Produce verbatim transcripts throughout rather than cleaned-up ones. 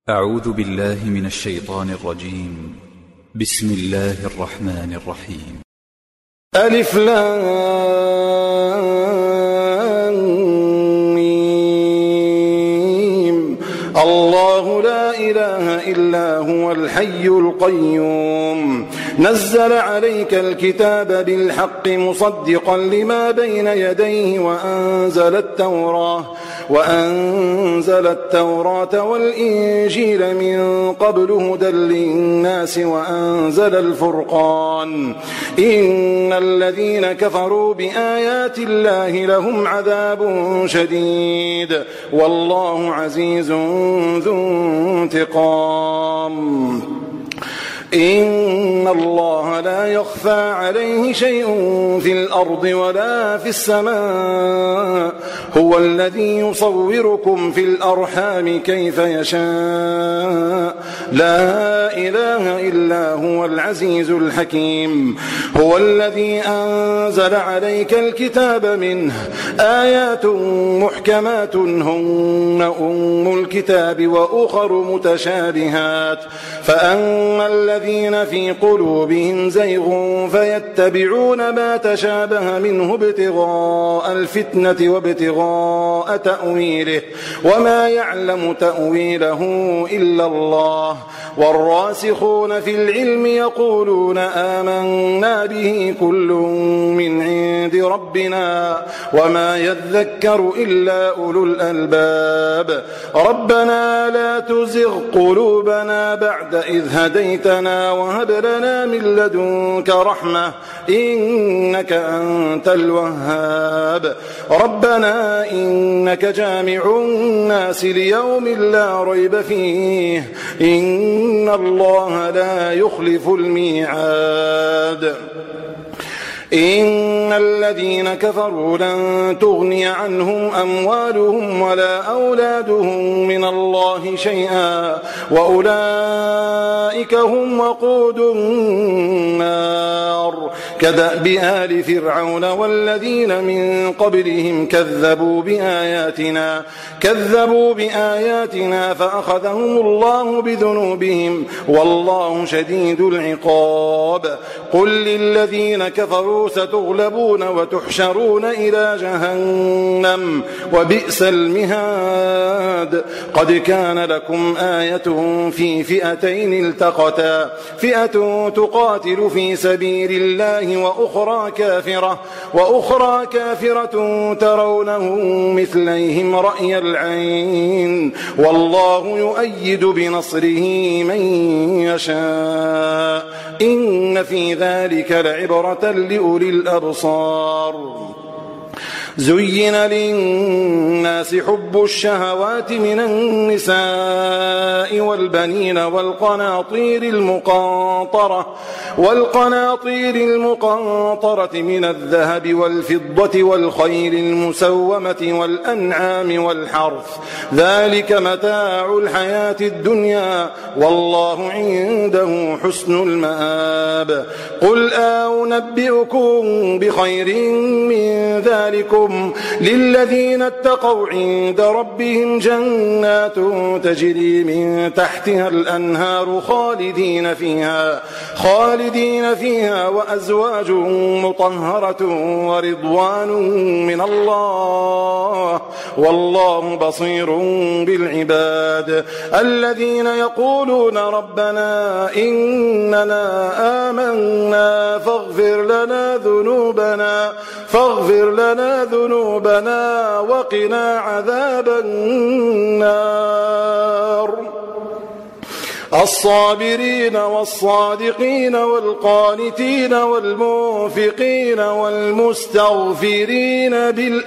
أعوذ بالله من الشيطان الرجيم. بسم الله الرحمن الرحيم. ألف لام ميم. الله لا إله إلا هو الحي القيوم نزل عليك الكتاب بالحق مصدقا لما بين يديه وأنزل التوراة وأنزل التوراة والإنجيل من قبل هدى للناس وأنزل الفرقان إن الذين كفروا بآيات الله لهم عذاب شديد والله عزيز ذو انتقام. إن الله لا يخفى عليه شيء في الأرض ولا في السماء هو الذي يصوركم في الأرحام كيف يشاء لا إله إلا هو العزيز الحكيم. هو الذي أنزل عليك الكتاب منه آيات محكمات هن أم الكتاب وأخر متشابهات فأما الذين الذين في قلوبهم زيغ فيتبعون ما تشابه منه ابتغاء الفتنة وابتغاء تأويله وما يعلم تأويله إلا الله والراسخون في العلم يقولون آمنا به كل من عند ربنا وما يذكر إلا أولو الألباب. ربنا لا تزغ قلوبنا بعد إذ هديتنا وهب لنا من لدنك رحمة إنك أنت الوهاب. ربنا إنك جامع الناس ليوم لا ريب فيه إن الله لا يخلف الميعاد. إن الذين كفروا لن تغني عنهم أموالهم ولا أولادهم من الله شيئا وأولئك هم وقود النار كدأب آل فرعون والذين من قبلهم كذبوا بآياتنا كذبوا بآياتنا فأخذهم الله بذنوبهم والله شديد العقاب. قل للذين كفروا ستغلبون وتحشرون إلى جهنم وبئس المهاد. قد كان لكم آية في فئتين التقتا فئة تقاتل في سبيل الله وأخرى كافرة وأخرى كافرة ترونهم مثليهم رأي العين والله يؤيد بنصره من يشاء إن في ذلك لعبرة لأولي الأبصار. زين للناس حب الشهوات من النساء والبنين والقناطير المقنطرة والقناطير المقنطرة من الذهب والفضة والخيل المسومة والأنعام والحرث ذلك متاع الحياة الدنيا والله عنده حسن المآب. قل أنبئكم بخير من ذلكم للذين اتقوا عند ربهم جنات تجري من تحتها الأنهار خالدين فيها خالدين فيها وأزواج مطهرة ورضوان من الله والله بصير بالعباد. الذين يقولون ربنا إننا آمنا فاغفر لنا ذنوبنا فاغفر لنا ذنوبنا وقنا عذاب النار. الصابرين والصادقين والقانتين والمنفقين والمستغفرين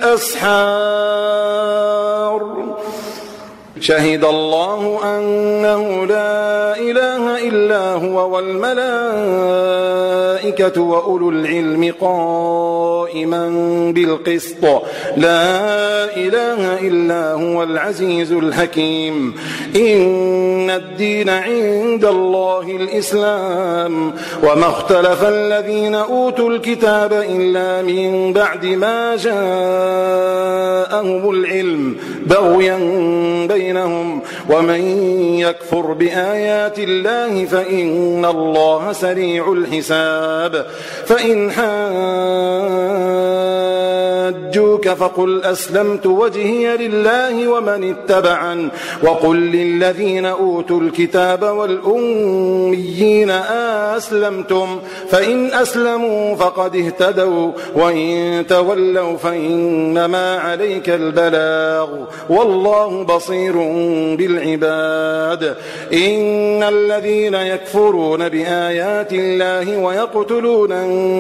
بالأسحار. شهد الله أنه لا إله إلا هو والملائكة وأولو العلم قائما بالقسط لا إله إلا هو العزيز الحكيم. إن الدين عند الله الإسلام وما اختلف الذين أوتوا الكتاب إلا من بعد ما جاءهم العلم بغيا بين بينهم ومن يكفر بآيات الله فإن الله سريع الحساب فإن حاجوك فقل أسلمت وجهي لله ومن اتبعن وقل للذين أوتوا الكتاب والأميين أسلمتم فإن أسلموا فقد اهتدوا وإن تولوا فإنما عليك البلاغ والله بصير بالعباد إن الذين يكفرون بآيات الله ويقتلون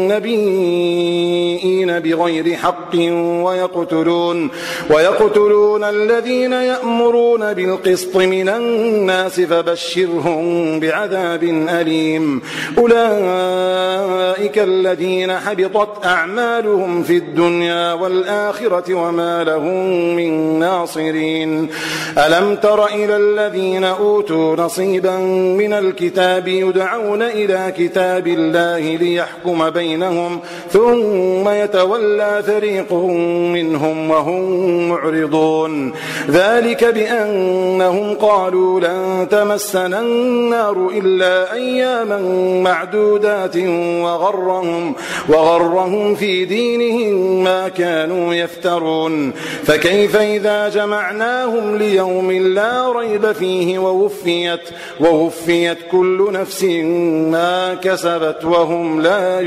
النبيين بغير حق ويقتلون, ويقتلون الذين يأمرون بالقسط من الناس فبشرهم بعذاب أليم أولئك الذين حبطت أعمالهم في الدنيا والآخرة وما لهم من ناصرين ألم تر إلى الذين أوتوا نصيبا من الكتاب يدعون إلى كتاب الله ليحكم بينهم ثم يتولى فريق منهم وهم معرضون ذلك بأنهم قالوا لن تمسنا النار إلا أياما معدودات وغرهم, وغرهم في دينهم ما كانوا يفترون فكيف إذا جمعناهم ليوم لا ريب فيه ووفيت, ووفيت كل نفس ما كسبت وهم لا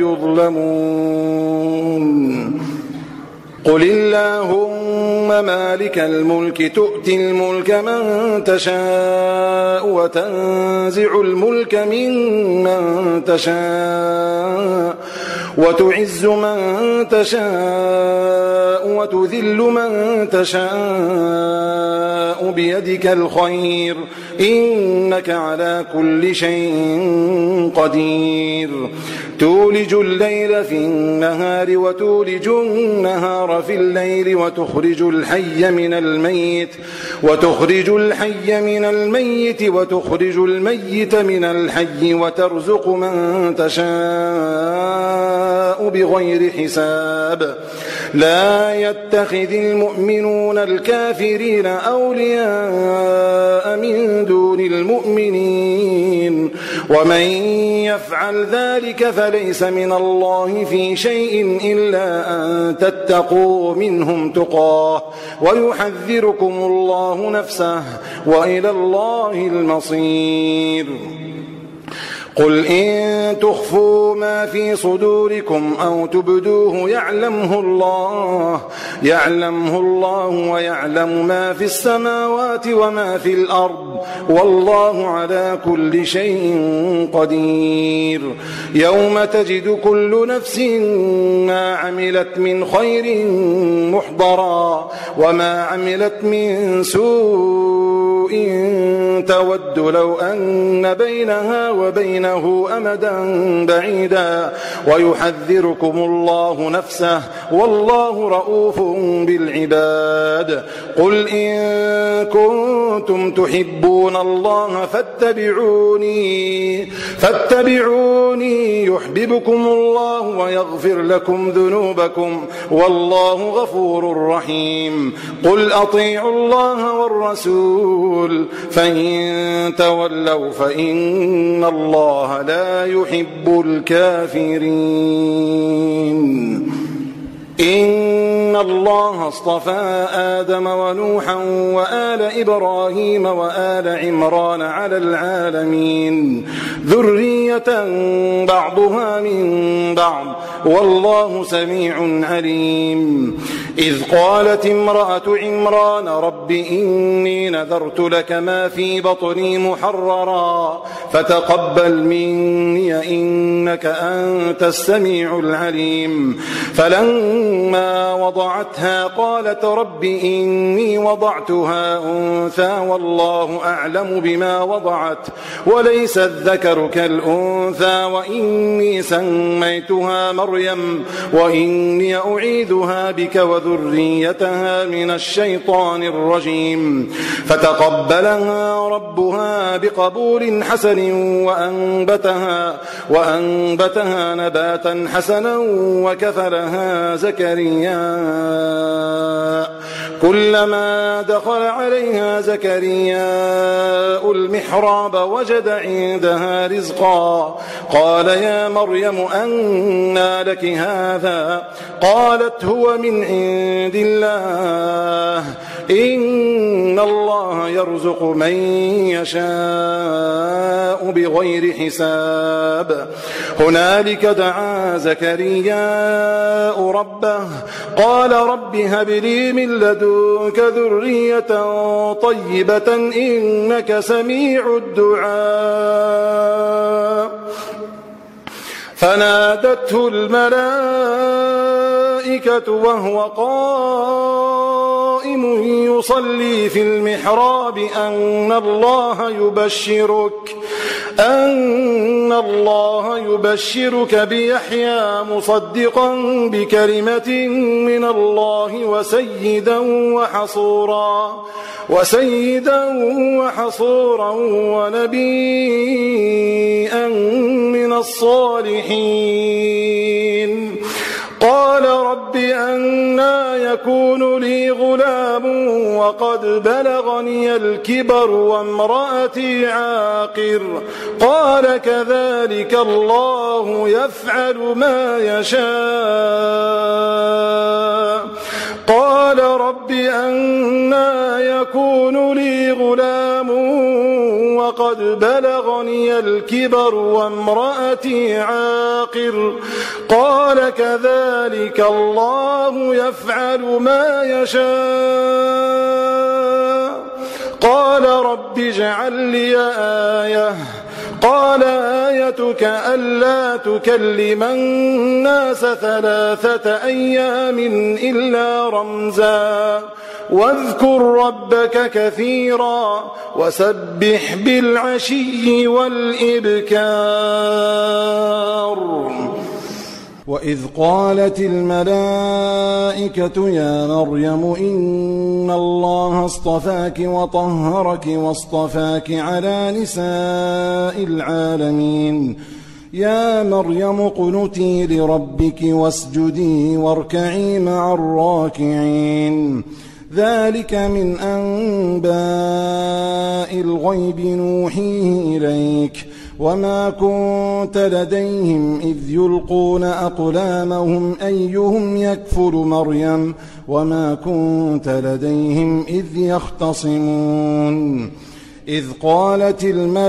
يظلمون قل اللهم مالك الملك تؤتي الملك من تشاء وتنزع الملك ممن تشاء وتعز من تشاء وتذل من تشاء بيدك الخير إنك على كل شيء قدير تولج الليل في النهار وتولج النهار في الليل وتخرج الحي من الميت وتخرج الحي من الميت وتخرج الميت من الحي وترزق من تشاء بغير حساب لا يتخذ المؤمنون الكافرين أولياء من دون المؤمنين ومن يفعل ذلك فليس من الله في شيء إلا أن تتقوا منهم تقاه ويحذركم الله نفسه وإلى الله المصير قل إن تخفوا ما في صدوركم أو تبدوه يعلمه الله يعلمه الله ويعلم ما في السماوات وما في الأرض والله على كل شيء قدير يوم تجد كل نفس ما عملت من خير محضرا وما عملت من سوء تود لو أن بينها وبينه أمدا بعيدا ويحذركم الله نفسه والله رؤوف بالعباد قل إن كنتم تحبون الله فاتبعوني فاتبعوني يحببكم الله ويغفر لكم ذنوبكم والله غفور رحيم قل أطيعوا الله والرسول فإن تولوا فإن الله لا يحب الكافرين إن الله اصطفى آدم ونوحا وآل إبراهيم وآل عمران على العالمين ذرية بعضها من بعض والله سميع عليم إذ قالت امرأة عمران رب إني نذرت لك ما في بطني محررا فتقبل مني إنك أنت السميع العليم فلما وضعتها قالت رب إني وضعتها أنثى والله أعلم بما وضعت وليس الذكر كالأنثى وإني سميتها مريم وإني أعيذها بك وذريتها ذريتها من الشيطان الرجيم فتقبلها ربها بقبول حسن وأنبتها, وأنبتها نباتا حسنا وكفلها زكريا. كلما دخل عليها زكريا المحراب وجد عندها رزقا قال يا مريم أنى لك هذا؟ قالت هو من عند الله إن الله يرزق من يشاء بغير حساب. هنالك دعا زكريا ربه قال رب هب لي من لدنك ذرية طيبة إنك سميع الدعاء. فنادته الملائكة وهو قائم يصلي في المحراب أن الله يبشرك أن الله يبشرك بيحيى مصدقا بكلمة من الله وسيدا وحصورا وسيدا وحصورا ونبيا من الصالحين. قال رب أنى يكون لي غلام وقد بلغني الكبر وامرأتي عاقر؟ قال كذلك الله يفعل ما يشاء. قال رب أنى يكون لي غلام وقد بلغني الكبر وامرأتي عاقر؟ قال كذلك الله يفعل ما يشاء. قال رب اجعل لي آية. قال آيتك ألا تكلم الناس ثلاثة أيام إلا رمزا واذكر ربك كثيرا وسبح بالعشي والإبكار. وإذ قالت الملائكة يا مريم إن الله اصطفاك وطهرك واصطفاك على نساء العالمين. يا مريم اقنتي لربك واسجدي واركعي مع الراكعين. ذلك من أنباء الغيب نوحيه إليك وما كنت لديهم إذ يلقون أقلامهم أيهم يكفل مريم وما كنت لديهم إذ يختصمون. إذ قالت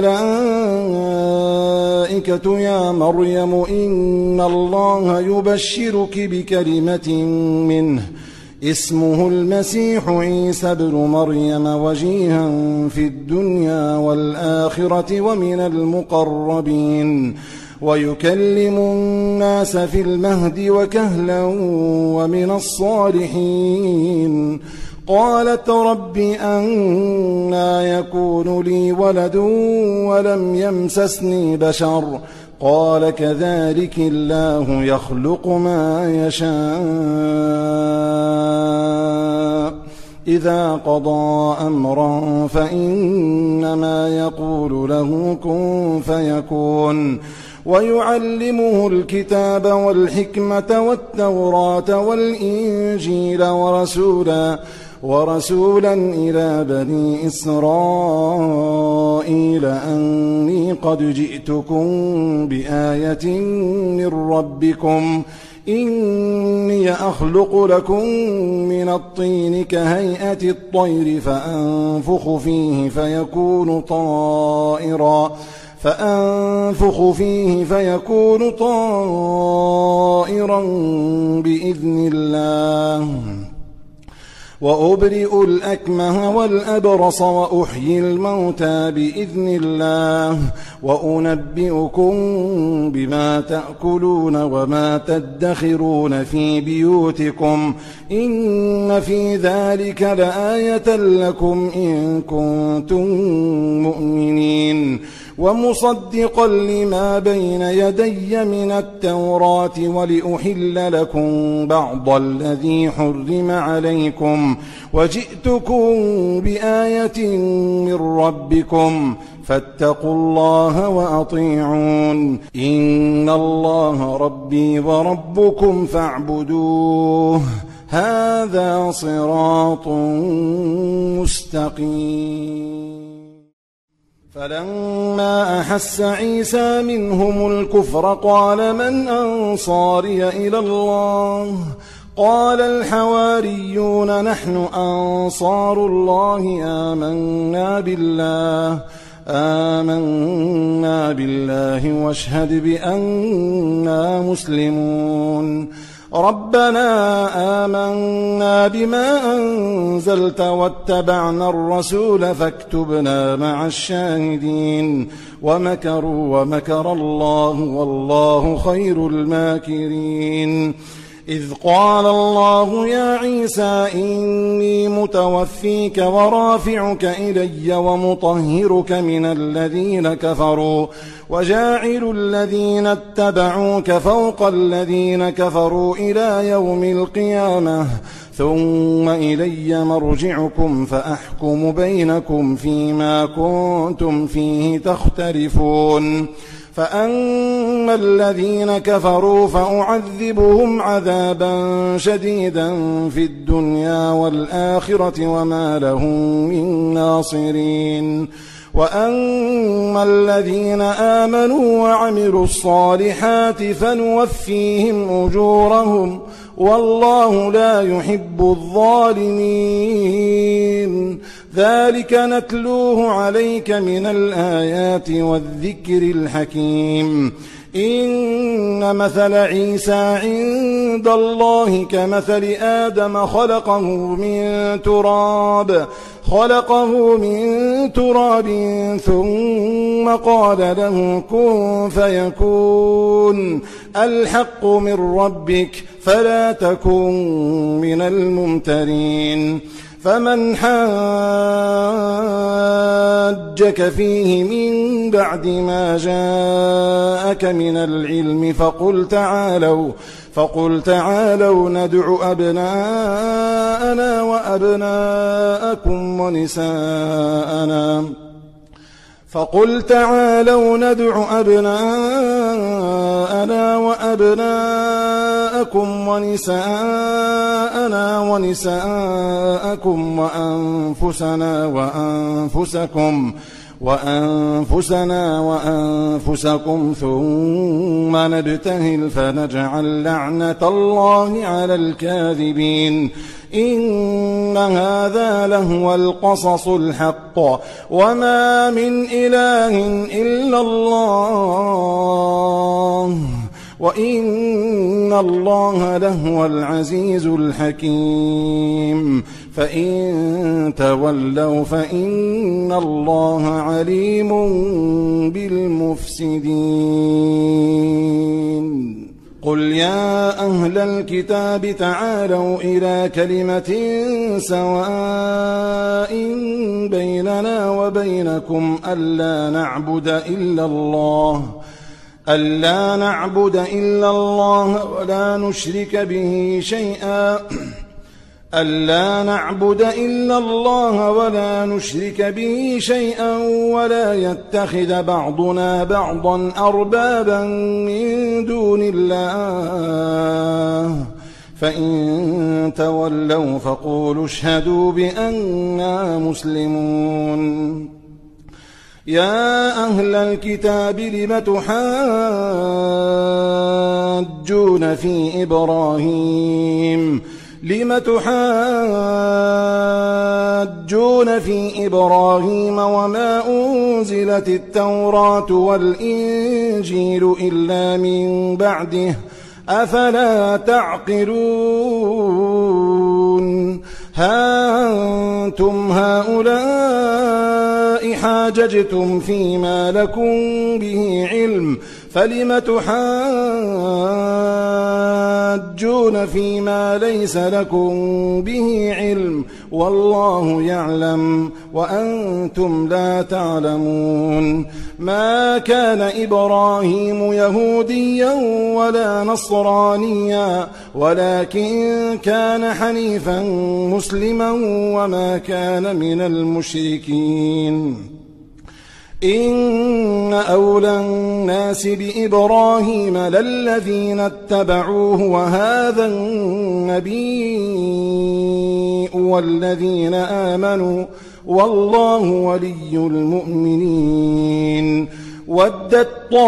الملائكة يا مريم إن الله يبشرك بكلمة منه اسمه المسيح عيسى ابن مريم وجيها في الدنيا والآخرة ومن المقربين ويكلم الناس في المهد وكهلا ومن الصالحين. قالت رب أنى يكون لي ولد ولم يمسسني بشر؟ قال كذلك الله يخلق ما يشاء. إذا قضى أمرا فإنما يقول له كن فيكون. ويعلمه الكتاب والحكمة والتوراة والإنجيل ورسولا ورسولا إلى بني إسرائيل أني قد جئتكم بآية من ربكم إني أخلق لكم من الطين كهيئة الطير فأنفخ فيه فيكون طائرا فأنفخ فيه فيكون طائرا بإذن الله. وأبرئ الأكمه والأبرص وأحيي الموتى بإذن الله وأنبئكم بما تأكلون وما تدخرون في بيوتكم إن في ذلك لآية لكم إن كنتم مؤمنين. ومصدقا لما بين يدي من التوراة ولأحل لكم بعض الذي حرم عليكم وجئتكم بآية من ربكم فاتقوا الله وأطيعون إن الله ربي وربكم فاعبدوه هذا صراط مستقيم. فلما أحس عيسى منهم الكفر قال من أنصاري إلى الله قال الحواريون نحن أنصار الله آمنا بالله آمنا بالله واشهد بأننا مسلمون. ربنا آمنا بما أنزلت واتبعنا الرسول فاكتبنا مع الشاهدين. ومكروا ومكر الله والله خير الماكرين. إذ قال الله يا عيسى إني متوفيك ورافعك إلي ومطهرك من الذين كفروا وجاعل الذين اتبعوك فوق الذين كفروا إلى يوم القيامة ثم إلي مرجعكم فأحكم بينكم فيما كنتم فيه تختلفون. فأما الذين كفروا فأعذبهم عذابا شديدا في الدنيا والآخرة وما لهم من ناصرين. وأما الذين آمنوا وعملوا الصالحات فنوفيهم أجورهم والله لا يحب الظالمين. ذلك نتلوه عليك من الآيات والذكر الحكيم. إن مثل عيسى عند الله كمثل آدم خلقه من تراب خلقه من تراب ثم قال له كن فيكون. الحق من ربك فلا تكن من الممترين. فمن حاجك فيه من بعد ما جاءك من العلم فقل تعالوا فقل تعالوا ندع أبناءنا وأبناءكم ونساءنا فقل تعالوا ندع أبناءنا وأبناءكم ونساءنا ونساءكم وأنفسنا وأنفسكم وأنفسنا وأنفسكم ثم نبتهل فنجعل لعنة الله على الكاذبين. إن هذا لهو القصص الحق وما من إله إلا الله وإن الله لهو العزيز الحكيم. فإن تولوا فإن الله عليم بالمفسدين. قل يا أهل الكتاب تعالوا إلى كلمة سواء بيننا وبينكم ألا نعبد إلا الله ألا نعبد إلا الله ولا نشرك به شيئا ألا نعبد إلا الله ولا نشرك به شيئا ولا يتخذ بعضنا بعضا أربابا من دون الله. فإن تولوا فقولوا اشهدوا بأننا مسلمون. يا أهل الكتاب لم تحاجون في إبراهيم لم تحاجون في إبراهيم وما أنزلت التوراة والإنجيل إلا من بعده أفلا تعقلون. ها أنتم هؤلاء حاججتم فيما لكم به علم فلم تحاجون فيما ليس لكم به علم والله يعلم وأنتم لا تعلمون ما كان إبراهيم يهوديا ولا نصرانيا ولكن كان حنيفا مسلما وما كان من المشركين إن أولى الناس بإبراهيم للذين اتبعوه وهذا النبي والذين آمنوا والله ولي المؤمنين ودت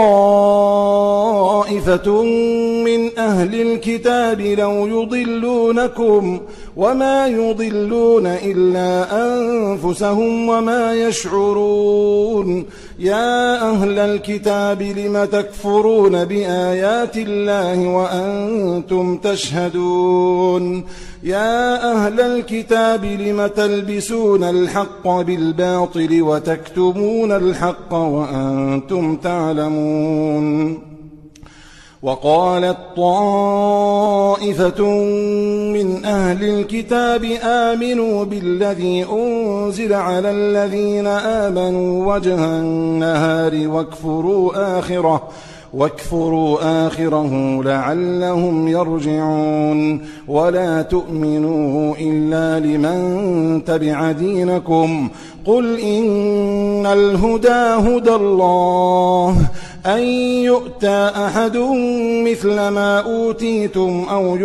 طائفة من أهل الكتاب لو يضلونكم وما يضلون إلا أنفسهم وما يشعرون يا أهل الكتاب لم تكفرون بآيات الله وأنتم تشهدون يا أهل الكتاب لم تلبسون الحق بالباطل وتكتمون الحق وأنتم تعلمون وقالت طائفة من أهل الكتاب آمنوا بالذي أنزل على الذين آمنوا وجه النهار واكفروا آخره واكفروا آخره لعلهم يرجعون ولا تؤمنوا إلا لمن تبع دينكم قل إن الهدى هدى الله أن يؤتى أحد مثل ما أوتيتم أو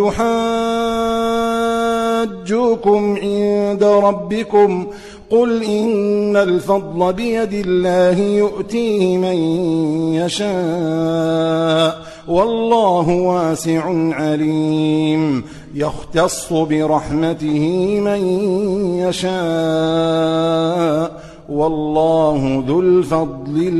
يحاجوكم عند ربكم قل إن الفضل بيد الله يؤتيه من يشاء والله واسع عليم يختص برحمته من يشاء والله ذو الفضل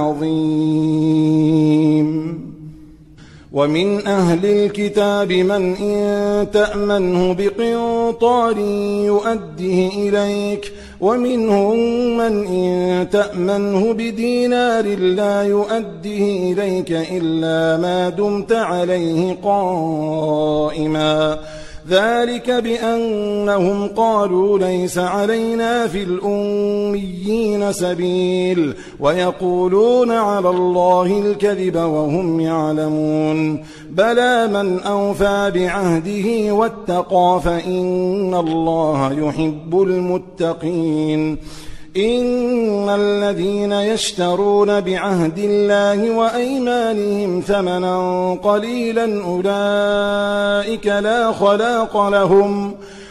العظيم ومن أهل الكتاب من إن تأمنه بقنطار يؤديه إليك ومنهم من إن تأمنه بدينار لا يؤديه إليك إلا ما دمت عليه قائما ذلك بأنهم قالوا ليس علينا في الأميين سبيل ويقولون على الله الكذب وهم يعلمون بلى من أوفى بعهده واتقى فإن الله يحب المتقين إن الذين يشترون بعهد الله وأيمانهم ثمنا قليلا أولئك لا خلاق لهم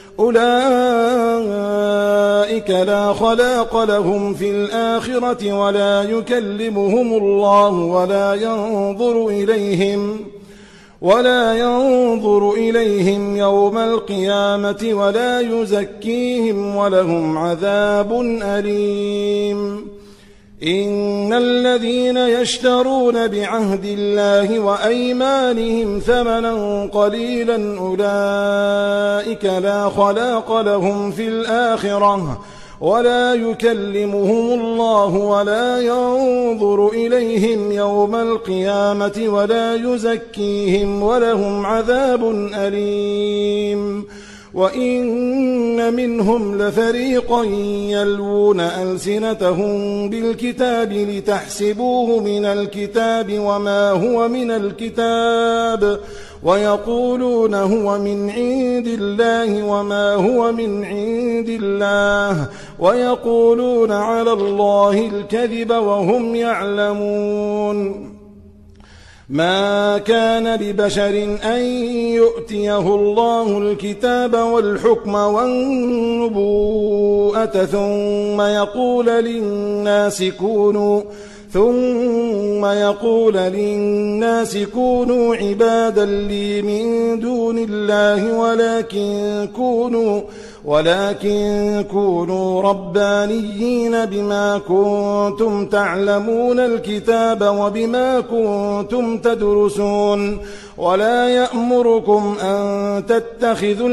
أولئك لا خلاق لهم في الآخرة ولا يكلمهم الله ولا ينظر إليهم ولا ينظر إليهم يوم القيامة ولا يزكيهم ولهم عذاب أليم إن الذين يشترون بعهد الله وأيمانهم ثمنا قليلا أولئك لا خلاق لهم في الآخرة ولا يكلمهم الله ولا ينظر إليهم يوم القيامة ولا يزكيهم ولهم عذاب أليم وإن منهم لفريقا يلوون ألسنتهم بالكتاب لتحسبوه من الكتاب وما هو من الكتاب ويقولون هو من عند الله وما هو من عند الله ويقولون على الله الكذب وهم يعلمون ما كان لبشر أن يؤتيه الله الكتاب والحكم والنبوءة ثم يقول للناس كونوا ثم يقول للناس كونوا عبادا لي من دون الله ولكن كونوا ولكن كونوا ربانيين بما كنتم تعلمون الكتاب وبما كنتم تدرسون ولا يأمركم أن تتخذوا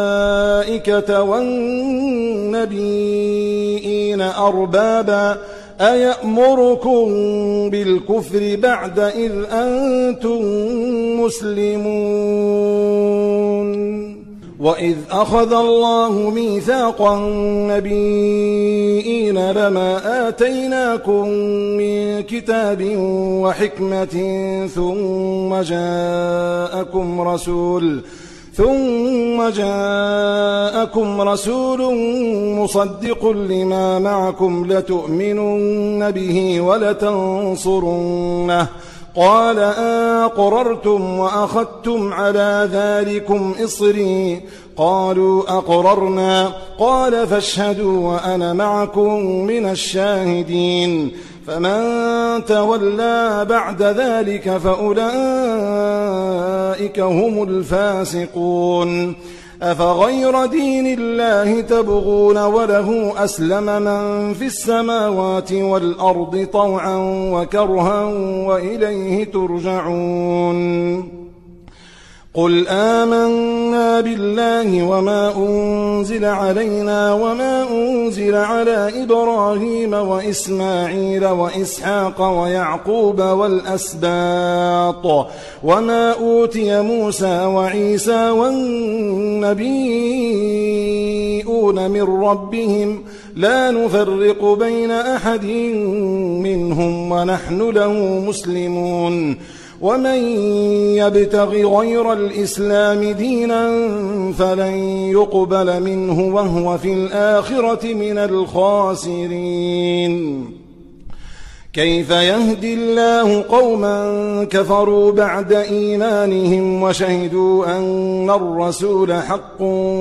الملائكة والنبيين أربابا أيأمركم بالكفر بعد إذ أنتم مسلمون وإذ أخذ الله ميثاق النبيين لما آتيناكم من كتاب وحكمة ثم جاءكم رسول ثم جاءكم رسول مصدق لما معكم لتؤمنن به ولتنصرنه قال أقررتم وأخذتم على ذلكم إصري قالوا أقررنا قال فاشهدوا وأنا معكم من الشاهدين فمن تولى بعد ذلك فأولئك هم الفاسقون أفغير دين الله تبغون وله أسلم من في السماوات والأرض طوعا وكرها وإليه ترجعون قل آمنا بالله وما أنزل علينا وما أنزل على إبراهيم وإسماعيل وإسحاق ويعقوب والأسباط وما أوتي موسى وعيسى والنبيون من ربهم لا نفرق بين أحد منهم ونحن له مسلمون ومن يبتغ غير الإسلام دينا فلن يقبل منه وهو في الآخرة من الخاسرين كيف يهدي الله قوما كفروا بعد إيمانهم وشهدوا أن الرسول حق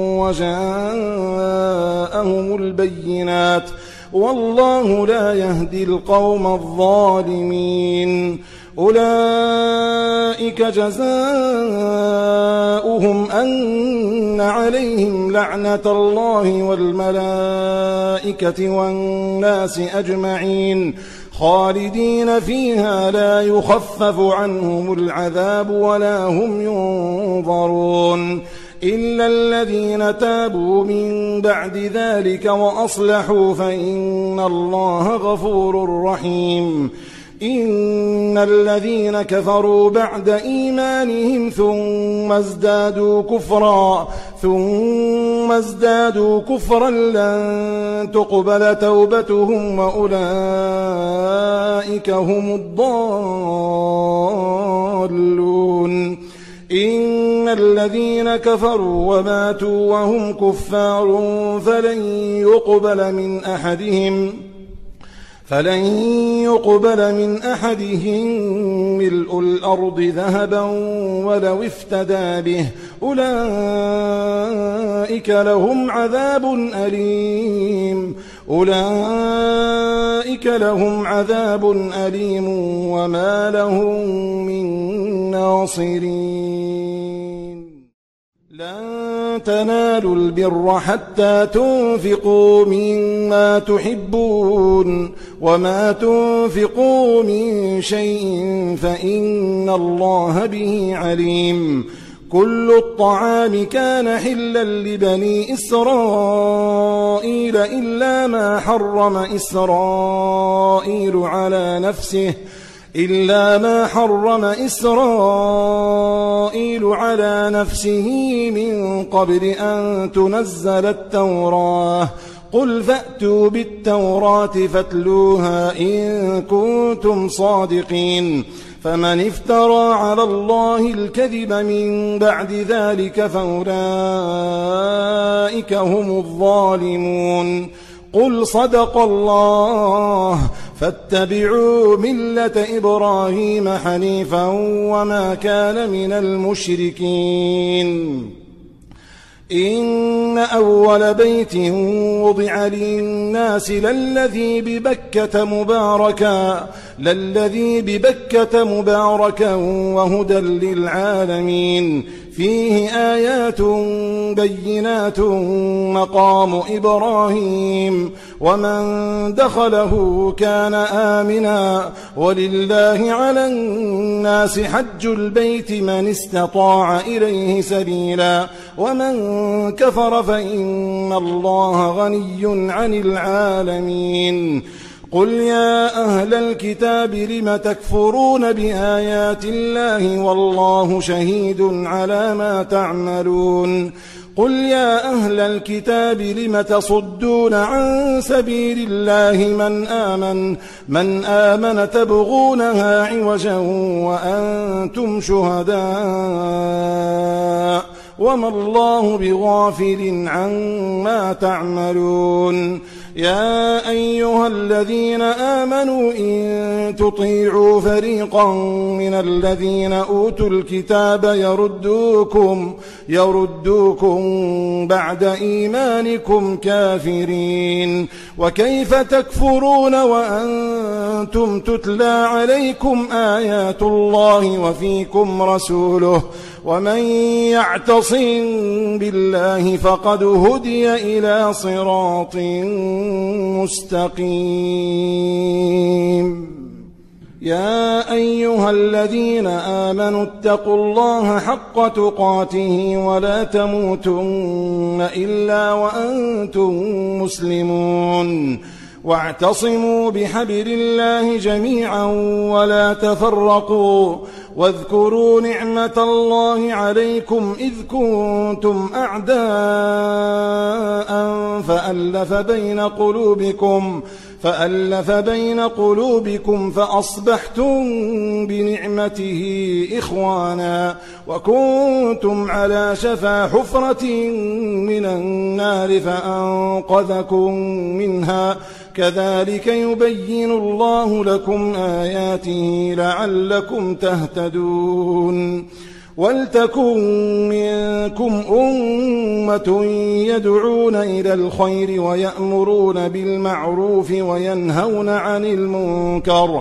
وجاءهم البينات والله لا يهدي القوم الظالمين أولئك جزاؤهم أن عليهم لعنة الله والملائكة والناس أجمعين خالدين فيها لا يخفف عنهم العذاب ولا هم ينظرون إلا الذين تابوا من بعد ذلك وأصلحوا فإن الله غفور رحيم إن الذين كفروا بعد إيمانهم ثم ازدادوا كفرا ثم ازدادوا كفرا لن تقبل توبتهم وأولئك هم الضالون إن الذين كفروا وماتوا وهم كفار فلن يقبل من أحدهم فلن يقبل من أحدهم ملء الأرض ذهبا ولو افتدى به أولئك لهم عذاب أليم أولئك لهم عذاب أليم وما لهم من ناصرين لن تنالوا البر حتى تنفقوا مما تحبون وما تنفقوا من شيء فإن الله به عليم كل الطعام كان حلا لبني إسرائيل إلا ما حرم إسرائيل على نفسه إلا ما حرم إسرائيل على نفسه من قبل أن تنزل التوراة قل فأتوا بالتوراة فاتلوها إن كنتم صادقين فمن افترى على الله الكذب من بعد ذلك فأولئك هم الظالمون قل صدق الله فاتبعوا ملة إبراهيم حنيفا وما كان من المشركين إن أول بيت وضع للناس للذي ببكة مباركا للذي ببكة مباركا وهدى للعالمين فيه آيات بينات مقام إبراهيم ومن دخله كان آمنا ولله على الناس حج البيت من استطاع إليه سبيلا ومن كفر فإن الله غني عن العالمين قل يا أهل الكتاب لم تكفرون بآيات الله والله شهيد على ما تعملون قل يا أهل الكتاب لم تصدون عن سبيل الله من آمن من آمن تبغونها عوجا وأنتم شهداء وما الله بغافل عما تعملون يا أيها الذين آمنوا إن تطيعوا فريقا من الذين أوتوا الكتاب يردوكم يردوكم بعد إيمانكم كافرين وكيف تكفرون وأنتم تتلى عليكم آيات الله وفيكم رسوله ومن يعتصم بالله فقد هدي إلى صراط مستقيم يا أيها الذين آمنوا اتقوا الله حق تقاته ولا تموتن إلا وأنتم مسلمون واعتصموا بحبل الله جميعا ولا تفرقوا واذكروا نعمة الله عليكم إذ كنتم أعداء فألف بين قلوبكم فألف بين قلوبكم فأصبحتم بنعمته إخوانا وكنتم على شفا حفرة من النار فأنقذكم منها كذلك يبين الله لكم آياته لعلكم تهتدون ولتكن منكم أمة يدعون إلى الخير ويأمرون بالمعروف وينهون عن المنكر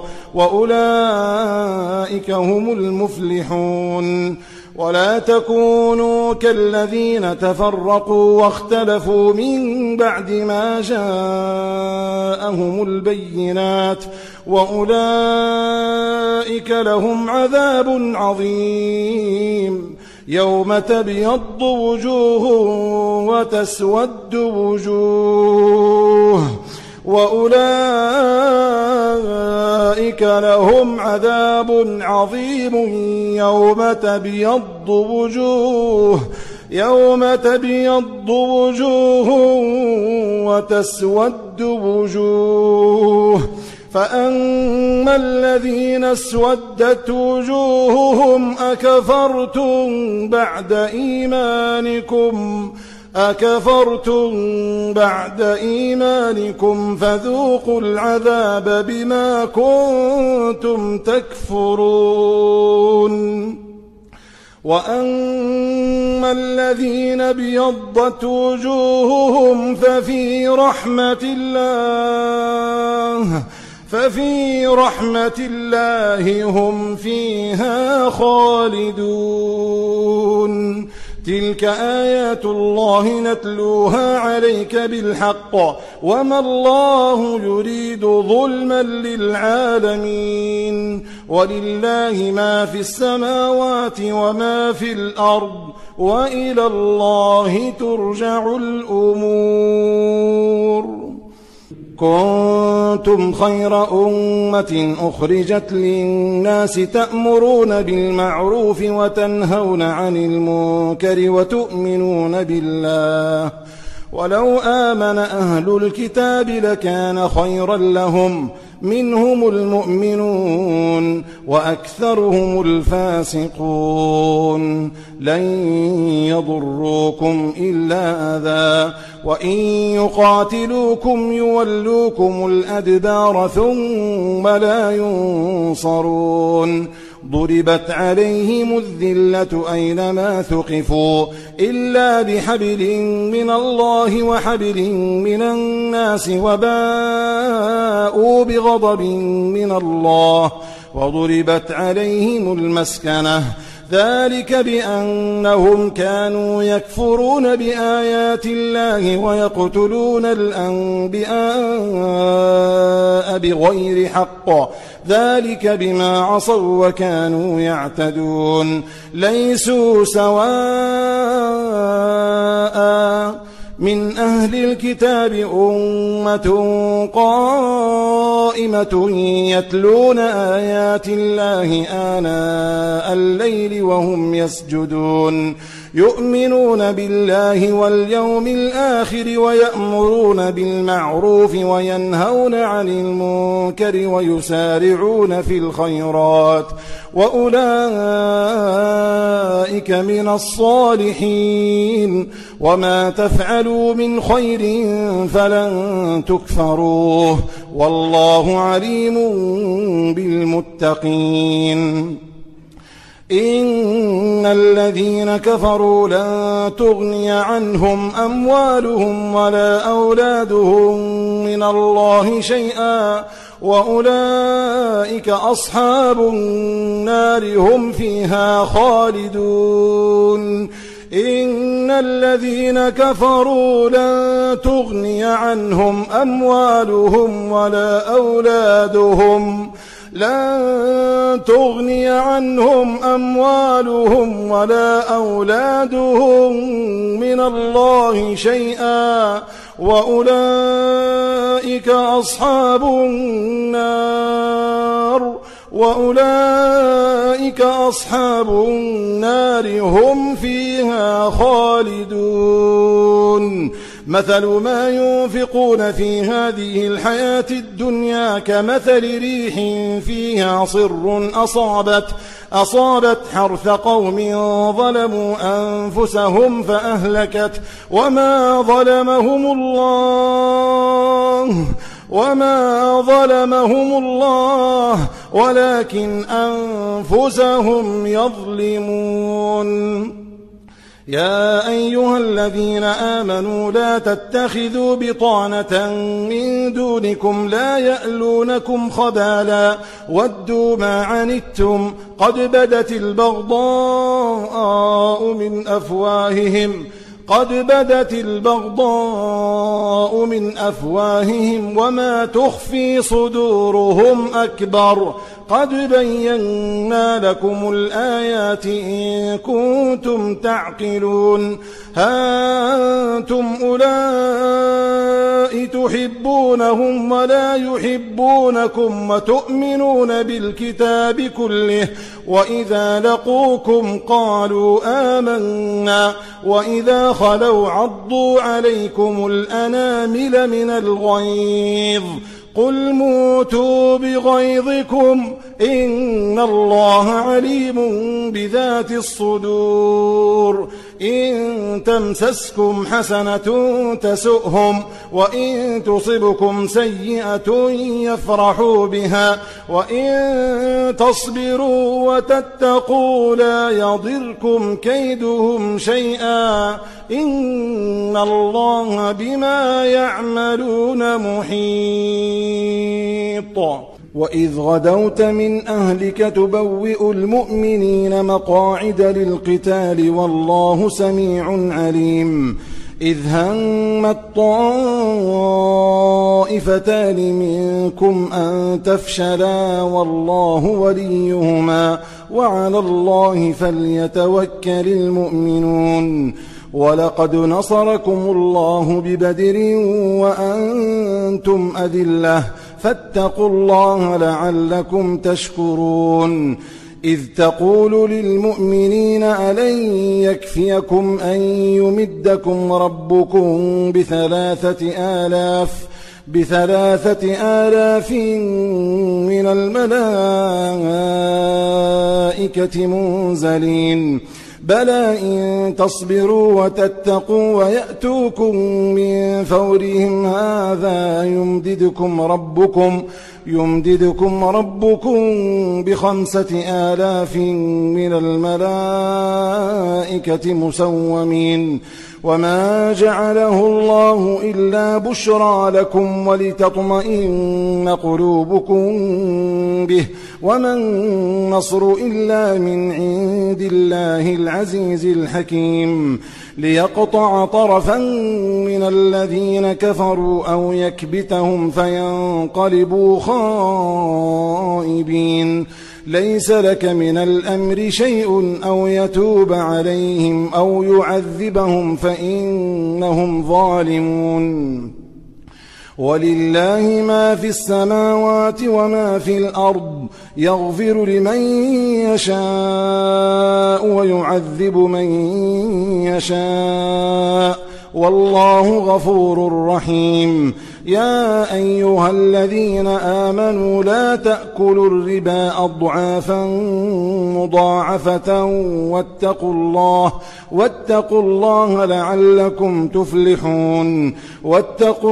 وأولئك هم المفلحون ولا تكونوا كالذين تفرقوا واختلفوا من بعد ما جاءهم البينات وأولئك لهم عذاب عظيم يوم تبيض وجوه وتسود وجوه وأولئك لهم عذاب عظيم يوم تبيض وجوه يوم تبيض وجوه وتسود وجوه فأما الذين اسودت وجوههم أكفرتم بعد إيمانكم أكفرتم بعد إيمانكم فذوقوا العذاب بما كنتم تكفرون وأما الذين ابيضت وجوههم ففي رحمة الله ففي رحمة الله هم فيها خالدون تلك آيات الله نتلوها عليك بالحق وما الله يريد ظلما للعالمين ولله ما في السماوات وما في الأرض وإلى الله ترجع الأمور كنتم خير أمة أخرجت للناس تأمرون بالمعروف وتنهون عن المنكر وتؤمنون بالله ولو آمن أهل الكتاب لكان خيرا لهم منهم المؤمنون وأكثرهم الفاسقون لن يضروكم إلا أذى وإن يقاتلوكم يولوكم الأدبار ثم لا ينصرون ضربت عليهم الذلة أينما ثقفوا إلا بحبل من الله وحبل من الناس وباءوا بغضب من الله وضربت عليهم المسكنة ذلك بأنهم كانوا يكفرون بآيات الله ويقتلون الأنبياء بغير حق ذلك بما عصوا وكانوا يعتدون ليسوا سواء من أهل الكتاب أمة قائمة يتلون آيات الله آناء الليل وهم يسجدون يؤمنون بالله واليوم الآخر ويأمرون بالمعروف وينهون عن المنكر ويسارعون في الخيرات وأولئك من الصالحين وما تفعلوا من خير فلن تكفروه والله عليم بالمتقين. إن الذين كفروا لن تغني عنهم أموالهم ولا أولادهم من الله شيئا وأولئك أصحاب النار هم فيها خالدون. إن الذين كفروا لن تغني عنهم أموالهم ولا أولادهم لن تغني عنهم أموالهم ولا أولادهم من الله شيئا وأولئك أصحاب النار وأولئك أصحاب النار هم فيها خالدون. مثل ما ينفقون في هذه الحياة الدنيا كمثل ريح فيها صر أصابت أصابت حرث قوم ظلموا أنفسهم فأهلكت وما ظلمهم الله وما ظلمهم الله ولكن أنفسهم يظلمون. يا أيها الذين آمنوا لا تتخذوا بطانة من دونكم لا يألونكم خبالا ودوا ما عنتم قد بدت البغضاء من أفواههم قد بدت البغضاء من أفواههم وما تخفي صدورهم أكبر قد بينا لكم الآيات إن كنتم تعقلون. ها أنتم أولئك تحبونهم ولا يحبونكم وتؤمنون بالكتاب كله وإذا لقوكم قالوا آمنا وإذا خلوا عضوا عليكم الأنامل من الغيظ قل موتوا بغيظكم إن الله عليم بذات الصدور. إن تمسسكم حسنة تسؤهم وإن تصبكم سيئة يفرحوا بها وإن تصبروا وتتقوا لا يضركم كيدهم شيئا إن الله بما يعملون محيط. وإذ غدوت من أهلك تبوئ المؤمنين مقاعد للقتال والله سميع عليم. إذ همت طائفتان منكم أن تفشلا والله وليهما وعلى الله فليتوكل المؤمنون. ولقد نصركم الله ببدر وأنتم أذلة فاتقوا الله لعلكم تشكرون. إذ تقول للمؤمنين ألن يكفيكم أن يمدكم ربكم بثلاثة آلاف بثلاثة آلاف من الملائكة منزلين بلى إن تصبروا وتتقوا ويأتوكم من فورهم هذا يمددكم ربكم يمددكم ربكم بخمسة آلاف من الملائكة مسومين وما جعله الله إلا بشرى لكم ولتطمئن قلوبكم به وما النصر إلا من عند الله العزيز الحكيم ليقطع طرفا من الذين كفروا أو يكبتهم فينقلبوا خائبين ليس لك من الأمر شيء أو يتوب عليهم أو يعذبهم فإنهم ظالمون. ولله ما في السماوات وما في الأرض، يغفر لمن يشاء ويعذب من يشاء، والله غفور رحيم. يا أيها الذين آمنوا لا تأكلوا الربا أضعافا مضاعفة واتقوا الله واتقوا الله لعلكم تفلحون. واتقوا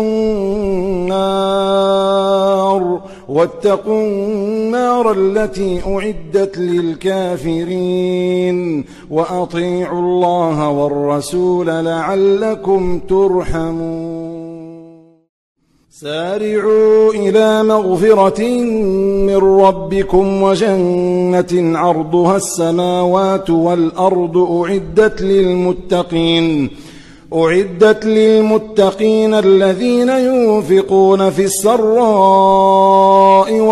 النار واتقوا النار التي أعدت للكافرين، وأطيعوا الله والرسول لعلكم ترحمون. سارعوا إلى مغفرة من ربكم وجنة عرضها السماوات والأرض أعدت للمتقين أعدت للمتقين الذين ينفقون في السراء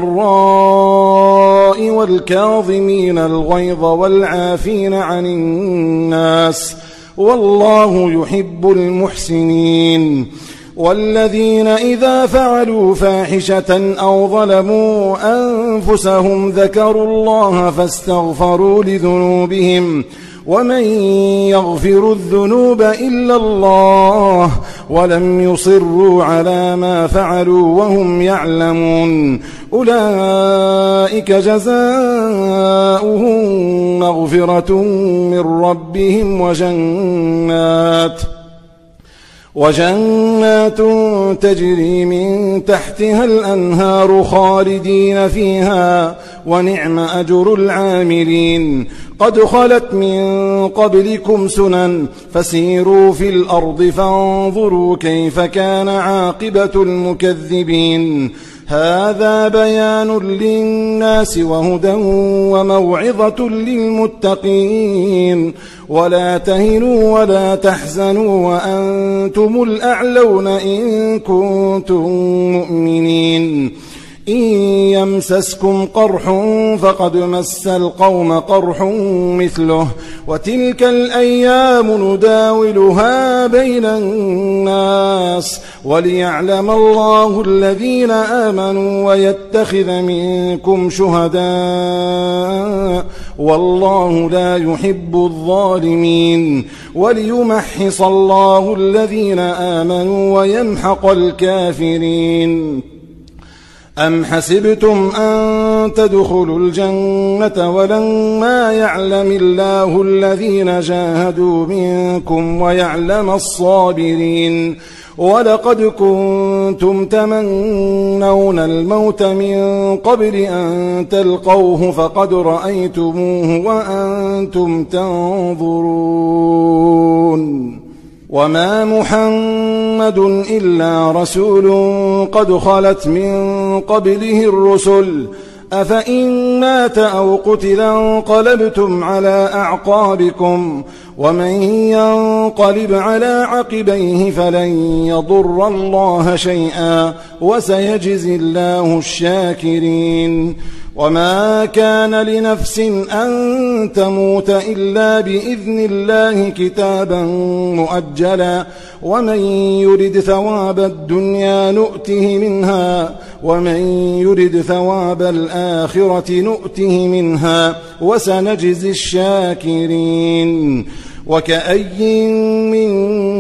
والضراء والكاظمين الغيظ والعافين عن الناس، والله يحب المحسنين. والذين إذا فعلوا فاحشة أو ظلموا أنفسهم ذكروا الله فاستغفروا لذنوبهم، ومن يغفر الذنوب إلا الله، ولم يصروا على ما فعلوا وهم يعلمون، أولئك جزاؤهم مغفرة من ربهم وجنات وجنات تجري من تحتها الأنهار خالدين فيها، ونعم أجر العاملين. قد خلت من قبلكم سنن فسيروا في الأرض فانظروا كيف كان عاقبة المكذبين. هذا بيان للناس وهدى وموعظة للمتقين. ولا تهنوا ولا تحزنوا وأنتم الأعلون إن كنتم مؤمنين. إن يمسسكم قرح فقد مس القوم قرح مثله، وتلك الأيام نداولها بين الناس، وليعلم الله الذين آمنوا ويتخذ منكم شهداء، والله لا يحب الظالمين، وليمحص الله الذين آمنوا ويمحق الكافرين. أم حسبتم أن تدخلوا الجنة ولما يعلم الله الذين جاهدوا منكم ويعلم الصابرين؟ ولقد كنتم تمنون الموت من قبل أن تلقوه فقد رأيتموه وأنتم تنظرون. وما محمد إلا رسول قد خلت من قبله الرسل، أفإن مات أو قتل انقلبتم على أعقابكم، ومن ينقلب على عقبيه فلن يضر الله شيئا، وسيجزي الله الشاكرين. وما كان لنفس أن تموت إلا بإذن الله كتابا مؤجلا، ومن يرد ثواب الدنيا نؤته منها، ومن يرد ثواب الآخرة نؤته منها، وسنجزي الشاكرين. وكأي من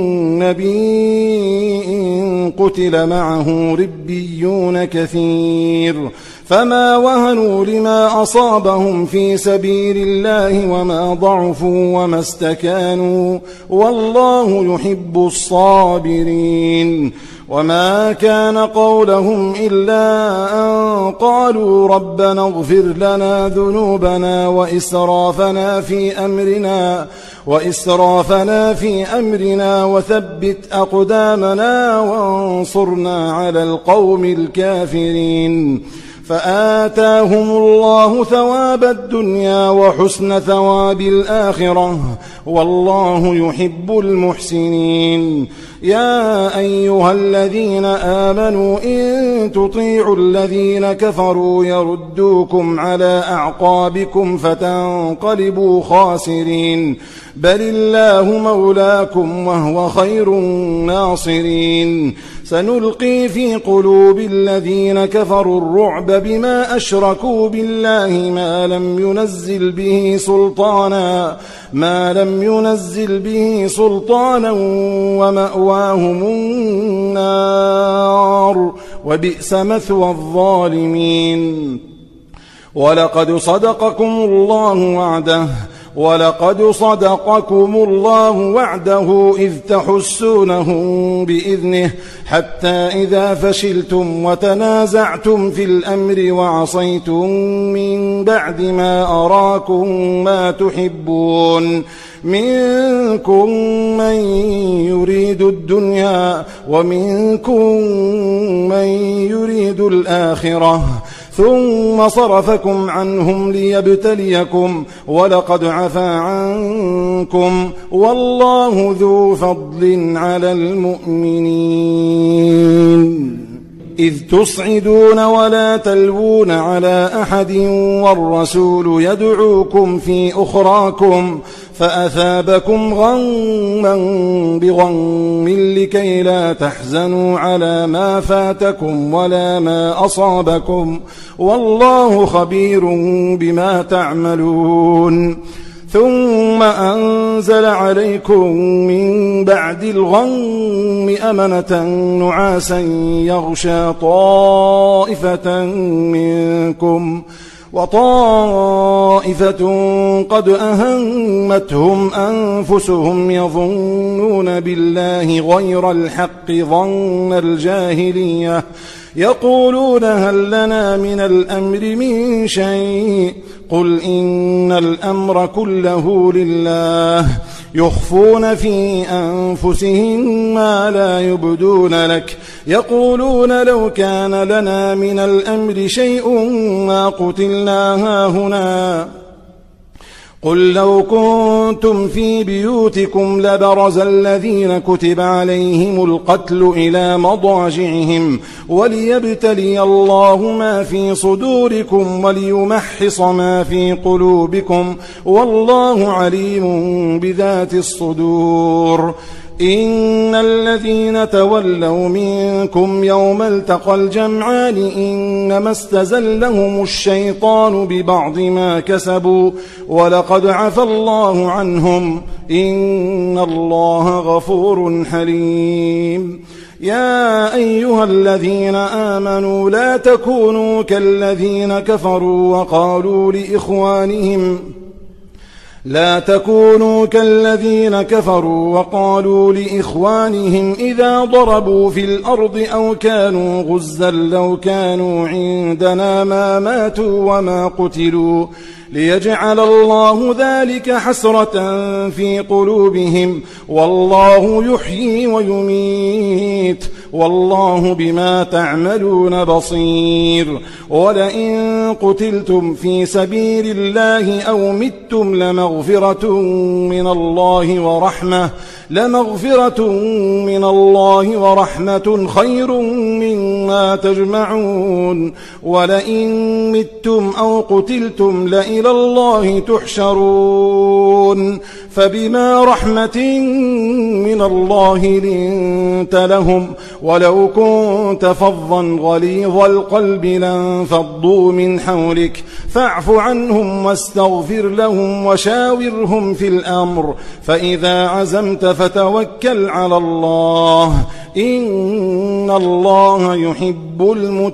نبي قتل معه ربيون كثير، فما وهنوا لما أصابهم في سبيل الله وما ضعفوا وما استكانوا، والله يحب الصابرين. وما كان قولهم إلا أن قالوا ربنا اغفر لنا ذنوبنا وإسرافنا في أمرنا وإسرافنا في أمرنا وثبت أقدامنا وانصرنا على القوم الكافرين. فآتاهم الله ثواب الدنيا وحسن ثواب الآخرة والله يحب المحسنين. يا أيها الذين آمنوا إن تطيعوا الذين كفروا يردوكم على أعقابكم فتنقلبوا خاسرين بل الله مولاكم وهو خير الناصرين. سنلقي في قلوب الذين كفروا الرعب بما أشركوا بالله ما لم ينزل به سلطانا ما لم ينزل به سلطانا ومأواهم النار وبئس مثوى الظالمين. ولقد صدقكم الله وعده ولقد صدقكم الله وعده إذ تحسونهم بإذنه حتى إذا فشلتم وتنازعتم في الأمر وعصيتم من بعد ما أراكم ما تحبون منكم من يريد الدنيا ومنكم من يريد الآخرة ثم صرفكم عنهم ليبتليكم ولقد عفا عنكم والله ذو فضل على المؤمنين. إذ تصعدون ولا تلوون على أحد والرسول يدعوكم في أخراكم فأثابكم غما بغم لكي لا تحزنوا على ما فاتكم ولا ما أصابكم والله خبير بما تعملون. ثم أنزل عليكم من بعد الغم أمنة نعاسا يغشى طائفة منكم وطائفة قد أهمتهم أنفسهم يظنون بالله غير الحق ظن الجاهلية يقولون هل لنا من الأمر من شيء قل إن الأمر كله لله يخفون في أنفسهم ما لا يبدون لك يقولون لو كان لنا من الأمر شيء ما قتلنا هاهنا قل لو كنتم في بيوتكم لبرز الذين كتب عليهم القتل إلى مضاجعهم وليبتلي الله ما في صدوركم وليمحص ما في قلوبكم والله عليم بذات الصدور. إن الذين تولوا منكم يوم التقى الجمعان إنما استزلهم الشيطان ببعض ما كسبوا ولقد عفى الله عنهم إن الله غفور حليم. يا أيها الذين آمنوا لا تكونوا كالذين كفروا وقالوا لإخوانهم لا تكونوا كالذين كفروا وقالوا لإخوانهم إذا ضربوا في الأرض أو كانوا غزا لو كانوا عندنا ما ماتوا وما قتلوا ليجعل الله ذلك حسرة في قلوبهم والله يحيي ويميت والله بما تعملون بصير. ولئن قتلتم في سبيل الله أو متم لمغفرة من الله ورحمة لمغفرة من الله ورحمة خير مما تجمعون. ولئن متم أو قتلتم لإلى الله تحشرون فبما رحمة من الله لنت لهم ولو كنت فظا غليظ القلب لانفضوا من حولك فاعف عنهم واستغفر لهم وشاورهم في الأمر فإذا عزمت فتوكل على الله إن الله يحب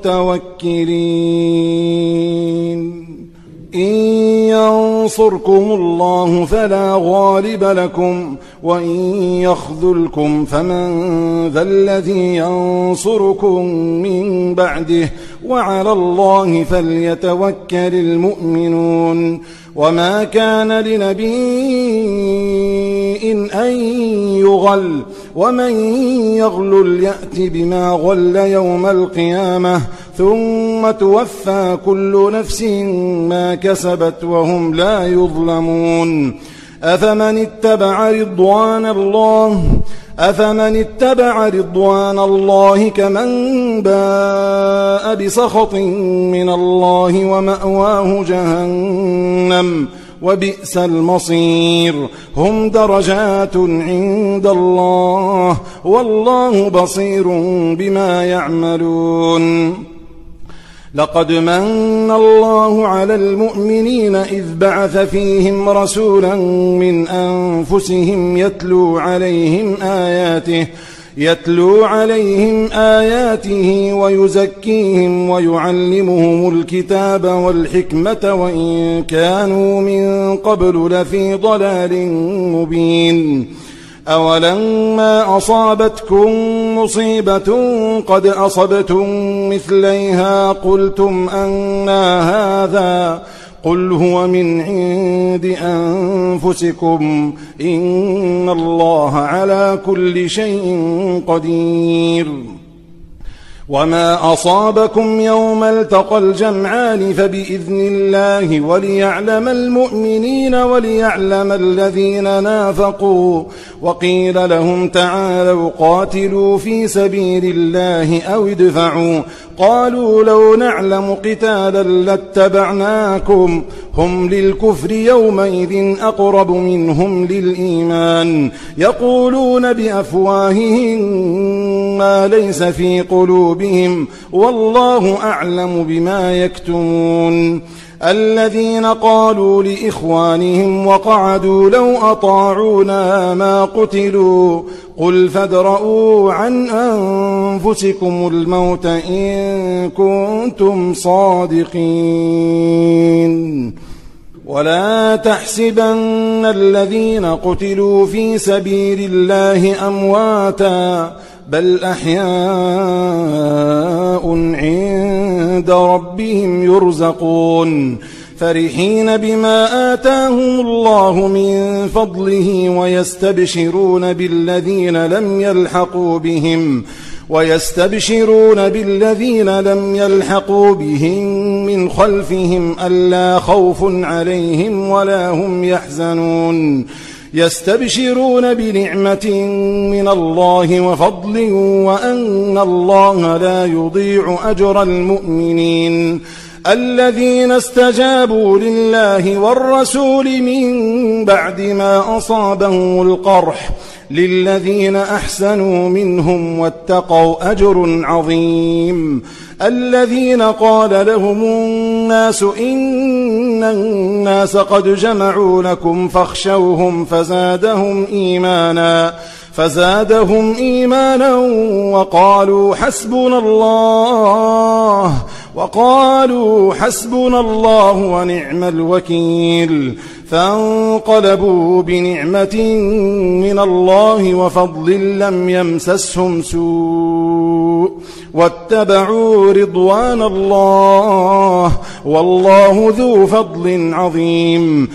المتوكلين. إن ينصركم الله فلا غالب لكم وإن يخذلكم فمن ذا الذي ينصركم من بعده وعلى الله فليتوكل المؤمنون. وما كان لنبي أن يغل ومن يغلل يأت بما غل يوم القيامة ثم توفى كل نفس ما كسبت وهم لا يظلمون أفمن اتبع رضوان الله أفمن اتبع رضوان الله كمن باء بسخط من الله ومأواه جهنم وبئس المصير هم درجات عند الله والله بصير بما يعملون لقد من الله على المؤمنين إذ بعث فيهم رسولا من أنفسهم يتلو عليهم آياته يتلو عليهم آياته ويزكيهم ويعلمهم الكتاب والحكمة وإن كانوا من قبل لفي ضلال مبين أولما أصابتكم مصيبة قد أصبتم مثليها قلتم أنى هذا قل هو من عند أنفسكم إن الله على كل شيء قدير وما أصابكم يوم التقى الجمعان فبإذن الله وليعلم المؤمنين وليعلم الذين نافقوا وقيل لهم تعالوا قاتلوا في سبيل الله أو ادفعوا قالوا لو نعلم قتالا لاتبعناكم هم للكفر يومئذ أقرب منهم للإيمان يقولون بأفواههم ما ليس في قلوبهم والله أعلم بما يكتمون الذين قالوا لإخوانهم وقعدوا لو أطاعونا ما قتلوا قل فادرءوا عن أنفسكم الموت إن كنتم صادقين ولا تحسبن الذين قتلوا في سبيل الله أمواتا بل أحياء عند ربهم يرزقون فرحين بما آتاهم الله من فضله ويستبشرون بالذين لم يلحقوا بهم ويستبشرون بالذين لم يلحقوا بهم من خلفهم ألا خوف عليهم ولا هم يحزنون يستبشرون بنعمة من الله وفضل وأن الله لا يضيع أجر المؤمنين الذين استجابوا لله والرسول من بعد ما أصابهم القرح للذين أحسنوا منهم واتقوا أجر عظيم الذين قال لهم الناس إن الناس قد جمعوا لكم فاخشوهم فزادهم إيمانا فزادهم إيمانا وقالوا حسبنا الله وقالوا حسبنا الله ونعم الوكيل فانقلبوا بنعمة من الله وفضل لم يمسسهم سوء واتبعوا رضوان الله والله ذو فضل عظيم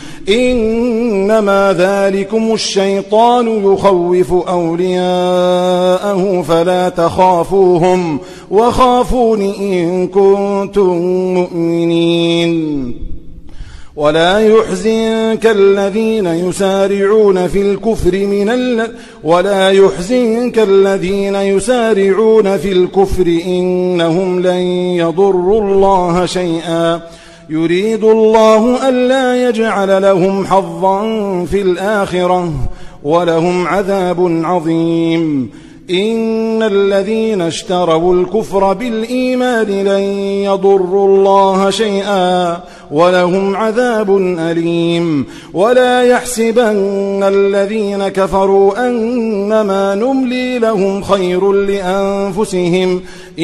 إنما ذلكم الشيطان يخوف أولياءه فلا تخافوهم وخافون إن كنتم مؤمنين ولا يحزنك الذين يسارعون في الكفر من ال... ولا يحزنك الذين يسارعون في الكفر إنهم لن يضروا الله شيئا يريد الله ألا يجعل لهم حظا في الآخرة ولهم عذاب عظيم إن الذين اشتروا الكفر بالإيمان لن يضروا الله شيئا ولهم عذاب أليم ولا يحسبن الذين كفروا أنما نملي لهم خير لأنفسهم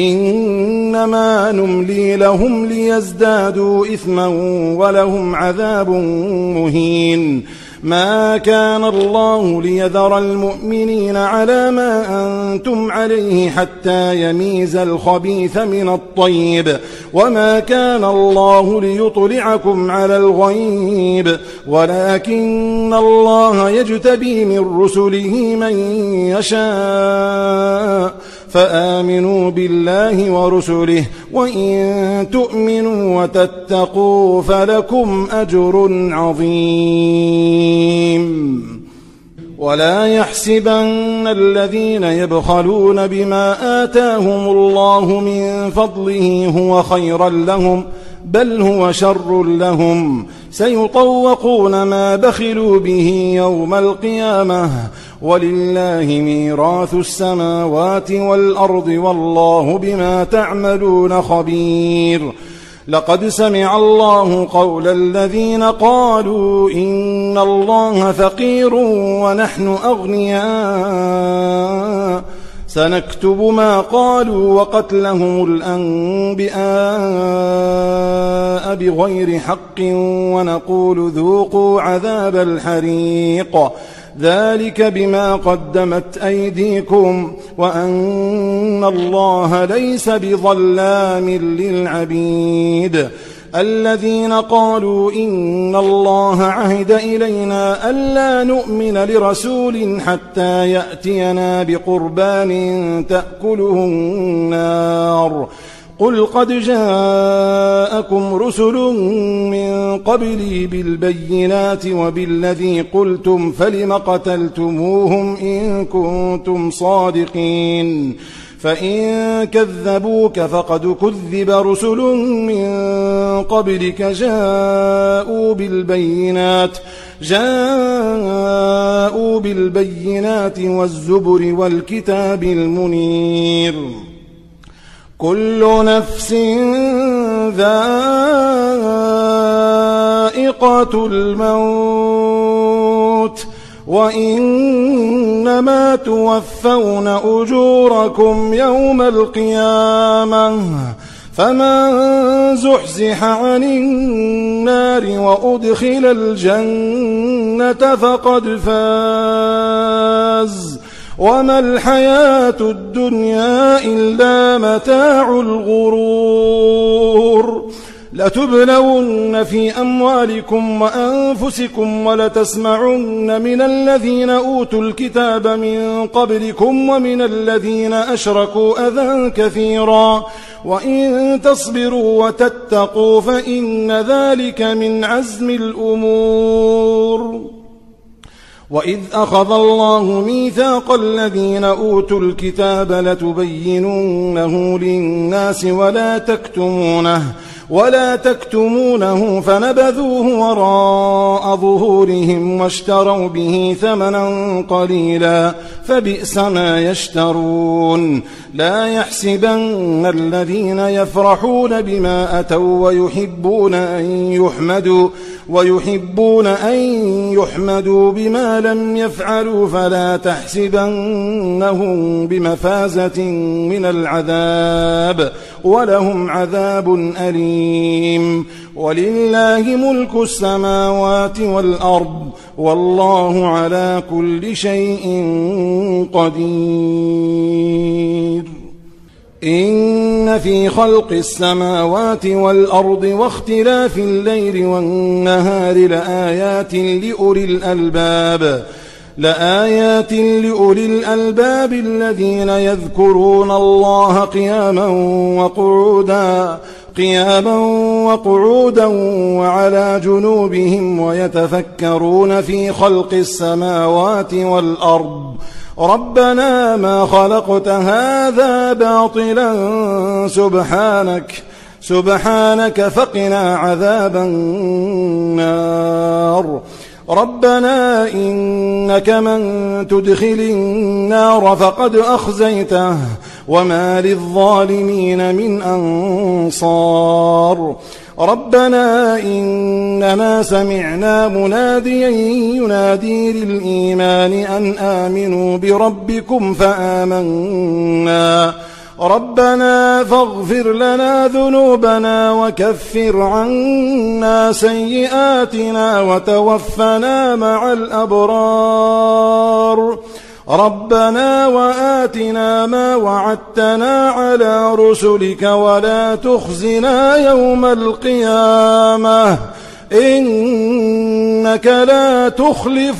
إنما نملي لهم ليزدادوا إثما ولهم عذاب مهين ما كان الله ليذر المؤمنين على ما أنتم عليه حتى يميز الخبيث من الطيب وما كان الله ليطلعكم على الغيب ولكن الله يجتبي من رسله من يشاء فآمنوا بالله ورسله وإن تؤمنوا وتتقوا فلكم أجر عظيم. ولا يحسبن الذين يبخلون بما آتاهم الله من فضله هو خيرا لهم بل هو شر لهم سيطوقون ما بخلوا به يوم القيامة ولله ميراث السماوات والأرض والله بما تعملون خبير. لقد سمع الله قول الذين قالوا إن الله فقير ونحن أغنياء سنكتب ما قالوا وقتلهم الأنبياء بغير حق ونقول ذوقوا عذاب الحريق ذلك بما قدمت أيديكم وأن الله ليس بظلام للعبيد. الذين قالوا إن الله عهد إلينا ألا نؤمن لرسول حتى يأتينا بقربان تأكله النار قل قد جاءكم رسل من قبلي بالبينات وبالذي قلتم فلم قتلتموهم إن كنتم صادقين فإن كذبوك فقد كذب رسل من قبلك جاءوا بالبينات جاءوا بالبينات والزبر والكتاب المنير كل نفس ذائقة الموت وإنما توفون أجوركم يوم القيامة فمن زحزح عن النار وأدخل الجنة فقد فاز وما الحياة الدنيا إلا متاع الغرور. لتبلون في أموالكم وأنفسكم ولتسمعن من الذين أوتوا الكتاب من قبلكم ومن الذين أشركوا أذى كثيرا وإن تصبروا وتتقوا فإن ذلك من عزم الأمور. وإذ أخذ الله ميثاق الذين أوتوا الكتاب لتبيننه للناس ولا تكتمونه ولا تكتمونه فنبذوه وراء ظهورهم واشتروا به ثمنا قليلا فبئس ما يشترون. لا يحسبن الذين يفرحون بما أتوا ويحبون أن يحمدوا ويحبون أن يحمدوا بما لم يفعلوا فلا تحسبنهم بمفازة من العذاب ولهم عذاب أليم. ولله ملك السماوات والأرض والله على كل شيء قدير. إن في خلق السماوات والأرض واختلاف الليل والنهار لآيات لأولي الألباب لآيات لأولي الألباب الذين يذكرون الله قياما وقعودا قياما وقعودا وعلى جنوبهم ويتفكرون في خلق السماوات والأرض ربنا ما خلقت هذا باطلا سبحانك سبحانك فقنا عذاب النار. ربنا إنك من تدخل النار فقد أخزيته وما للظالمين من أنصار. ربنا إننا سمعنا مناديا ينادي للإيمان أن آمنوا بربكم فآمنا ربنا فاغفر لنا ذنوبنا وكفر عنا سيئاتنا وتوفنا مع الأبرار ربنا وآتنا ما وعدتنا على رسلك ولا تخزنا يوم القيامة إنك لا تخلف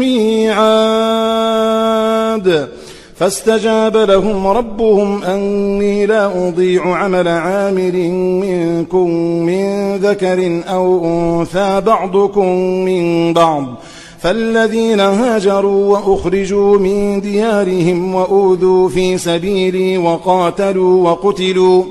الميعاد فاستجاب لهم ربهم أني لا أضيع عمل عامل منكم من ذكر أو أنثى بعضكم من بعض فالذين هاجروا وأخرجوا من ديارهم وأوذوا في سبيلي وقاتلوا وقتلوا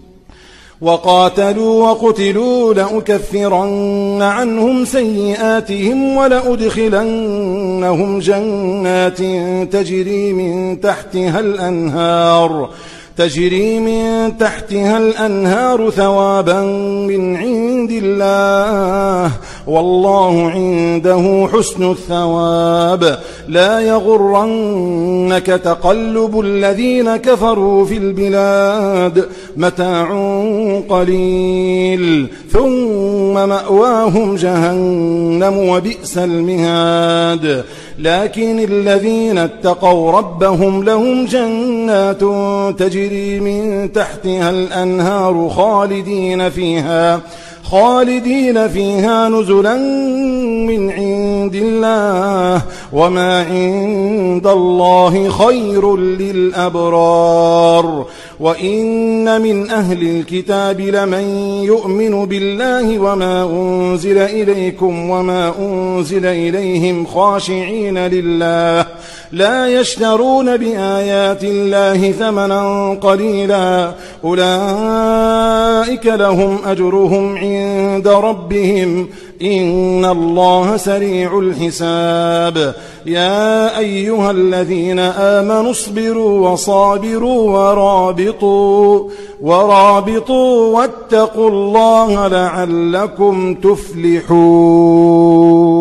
وقاتلوا وقتلوا لأكفرن عنهم سيئاتهم ولأدخلنهم جنات تجري من تحتها الأنهار تجري من تحتها الأنهار ثوابا من عند الله والله عنده حسن الثواب لا يغرنك تقلب الذين كفروا في البلاد متاع قليل ثم مأواهم جهنم وبئس المهاد لكن الذين اتقوا ربهم لهم جنات تجري من تحتها الأنهار خالدين فيها خالدين فيها نزلا من عند الله وما عند الله خير للأبرار وإن من أهل الكتاب لمن يؤمن بالله وما أنزل إليكم وما أنزل إليهم خاشعين لله لا يشترون بآيات الله ثمنا قليلا أولئك لهم أجرهم عند ربهم إن الله سريع الحساب يا أيها الذين آمنوا اصبروا وصابروا ورابطوا ورابطوا واتقوا الله لعلكم تفلحون.